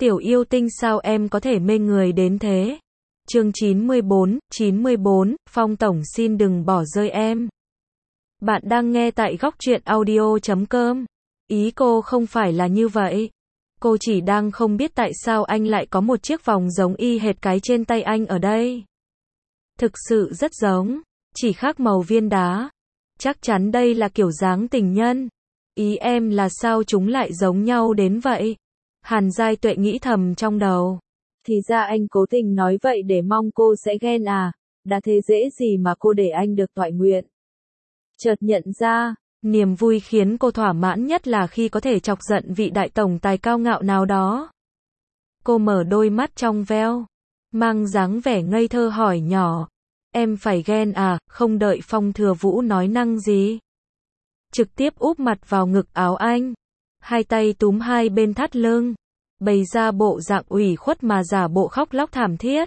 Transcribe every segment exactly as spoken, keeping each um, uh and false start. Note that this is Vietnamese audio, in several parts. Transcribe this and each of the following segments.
Tiểu yêu tinh sao em có thể mê người đến thế? Chương chín mươi bốn, chín mươi bốn, Phong Tổng xin đừng bỏ rơi em. Bạn đang nghe tại góc truyện audio chấm com. Ý cô không phải là như vậy. Cô chỉ đang không biết tại sao anh lại có một chiếc vòng giống y hệt cái trên tay anh ở đây. Thực sự rất giống, chỉ khác màu viên đá. Chắc chắn đây là kiểu dáng tình nhân. Ý em là sao chúng lại giống nhau đến vậy? Hàn Giai Tuệ nghĩ thầm trong đầu. Thì ra anh cố tình nói vậy để mong cô sẽ ghen à, đã thế dễ gì mà cô để anh được toại nguyện. Chợt nhận ra, niềm vui khiến cô thỏa mãn nhất là khi có thể chọc giận vị đại tổng tài cao ngạo nào đó. Cô mở đôi mắt trong veo, mang dáng vẻ ngây thơ hỏi nhỏ. Em phải ghen à, không đợi Phong Thừa Vũ nói năng gì. Trực tiếp úp mặt vào ngực áo anh. Hai tay túm hai bên thắt lưng, bày ra bộ dạng ủy khuất mà giả bộ khóc lóc thảm thiết.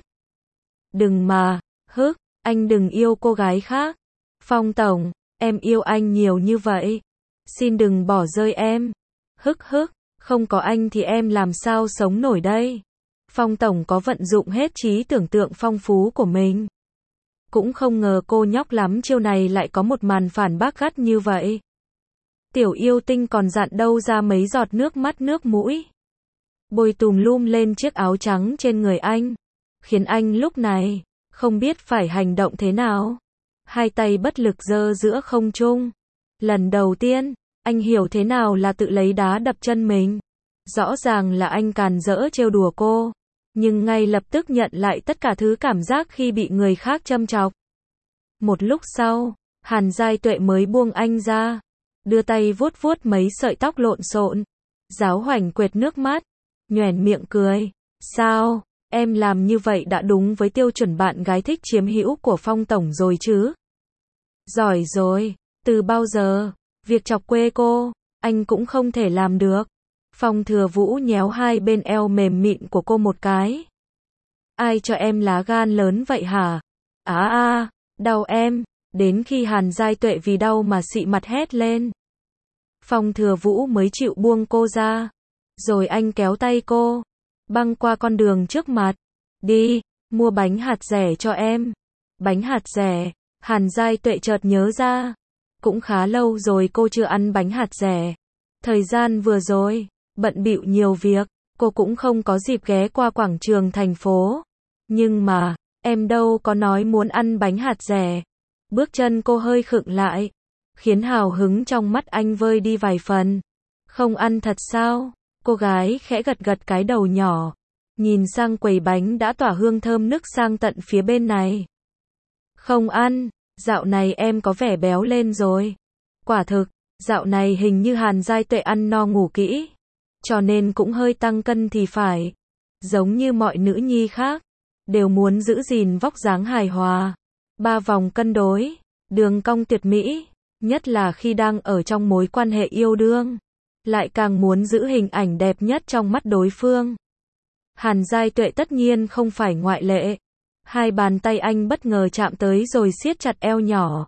Đừng mà, hức, anh đừng yêu cô gái khác. Phong Tổng, em yêu anh nhiều như vậy. Xin đừng bỏ rơi em. Hức hức, không có anh thì em làm sao sống nổi đây. Phong Tổng có vận dụng hết trí tưởng tượng phong phú của mình. Cũng không ngờ cô nhóc lắm chiêu này lại có một màn phản bác gắt như vậy. Tiểu yêu tinh còn dặn đâu ra mấy giọt nước mắt nước mũi. Bôi tùm lum lên chiếc áo trắng trên người anh. Khiến anh lúc này, không biết phải hành động thế nào. Hai tay bất lực giơ giữa không trung. Lần đầu tiên, anh hiểu thế nào là tự lấy đá đập chân mình. Rõ ràng là anh càn rỡ trêu đùa cô. Nhưng ngay lập tức nhận lại tất cả thứ cảm giác khi bị người khác châm chọc. Một lúc sau, Hàn Giai Tuệ mới buông anh ra. Đưa tay vuốt vuốt mấy sợi tóc lộn xộn. Giáo hoành quệt nước mắt. Nhoẻn miệng cười. Sao, em làm như vậy đã đúng với tiêu chuẩn bạn gái thích chiếm hữu của Phong Tổng rồi chứ? Giỏi rồi, từ bao giờ, việc chọc quê cô, anh cũng không thể làm được. Phong Thừa Vũ nhéo hai bên eo mềm mịn của cô một cái. Ai cho em lá gan lớn vậy hả? Á à, à, đau em, đến khi Hàn Giai Tuệ vì đau mà xị mặt hét lên. Phong Thừa Vũ mới chịu buông cô ra. Rồi anh kéo tay cô, băng qua con đường trước mặt. Đi, mua bánh hạt dẻ cho em. Bánh hạt dẻ, Hàn Giai Tuệ chợt nhớ ra. Cũng khá lâu rồi cô chưa ăn bánh hạt dẻ. Thời gian vừa rồi, bận bịu nhiều việc, cô cũng không có dịp ghé qua quảng trường thành phố. Nhưng mà, em đâu có nói muốn ăn bánh hạt dẻ. Bước chân cô hơi khựng lại, khiến hào hứng trong mắt anh vơi đi vài phần. Không ăn thật sao? Cô gái khẽ gật gật cái đầu nhỏ, nhìn sang quầy bánh đã tỏa hương thơm nức sang tận phía bên này. Không ăn, dạo này em có vẻ béo lên rồi. Quả thực, dạo này hình như Hàn Giai Tuệ ăn no ngủ kỹ, cho nên cũng hơi tăng cân thì phải. Giống như mọi nữ nhi khác, đều muốn giữ gìn vóc dáng hài hòa. Ba vòng cân đối, đường cong tuyệt mỹ, nhất là khi đang ở trong mối quan hệ yêu đương. Lại càng muốn giữ hình ảnh đẹp nhất trong mắt đối phương. Hàn Giai Tuệ tất nhiên không phải ngoại lệ. Hai bàn tay anh bất ngờ chạm tới rồi siết chặt eo nhỏ.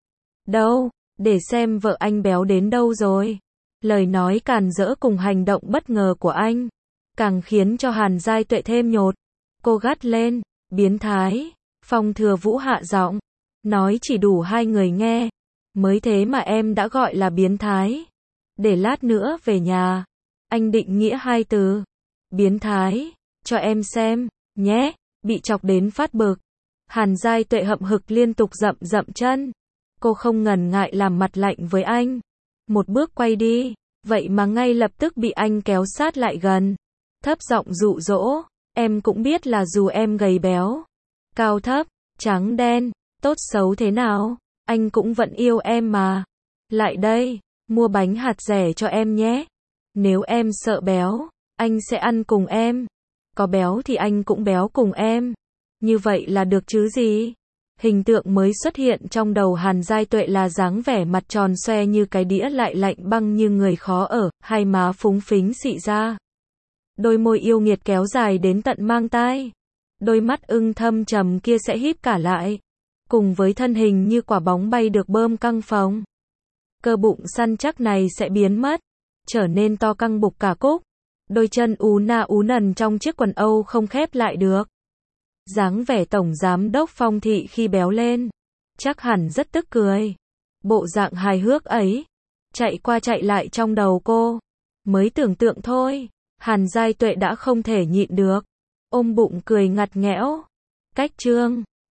Đâu, để xem vợ anh béo đến đâu rồi. Lời nói càn rỡ cùng hành động bất ngờ của anh, càng khiến cho Hàn Giai Tuệ thêm nhột. Cô gắt lên, biến thái. Phong Thừa Vũ hạ giọng, nói chỉ đủ hai người nghe. Mới thế mà em đã gọi là biến thái. Để lát nữa về nhà, anh định nghĩa hai từ. Biến thái, cho em xem, nhé, bị chọc đến phát bực. Hàn Giai Tuệ hậm hực liên tục dậm dậm chân. Cô không ngần ngại làm mặt lạnh với anh. Một bước quay đi, vậy mà ngay lập tức bị anh kéo sát lại gần. Thấp giọng dụ dỗ, em cũng biết là dù em gầy béo, cao thấp, trắng đen, tốt xấu thế nào, anh cũng vẫn yêu em mà. Lại đây. Mua bánh hạt dẻ cho em nhé. Nếu em sợ béo, anh sẽ ăn cùng em. Có béo thì anh cũng béo cùng em. Như vậy là được chứ gì? Hình tượng mới xuất hiện trong đầu Hàn Giai Tuệ là dáng vẻ mặt tròn xoe như cái đĩa lại lạnh băng như người khó ở, hai má phúng phính xị ra. Đôi môi yêu nghiệt kéo dài đến tận mang tai. Đôi mắt ưng thâm trầm kia sẽ híp cả lại. Cùng với thân hình như quả bóng bay được bơm căng phồng. Cơ bụng săn chắc này sẽ biến mất, trở nên to căng bục cả cúc. Đôi chân ú na ú nần trong chiếc quần Âu không khép lại được. Dáng vẻ tổng giám đốc Phong thị khi béo lên. Chắc hẳn rất tức cười. Bộ dạng hài hước ấy. Chạy qua chạy lại trong đầu cô. Mới tưởng tượng thôi. Hàn Giai Tuệ đã không thể nhịn được. Ôm bụng cười ngặt nghẽo. Cách chương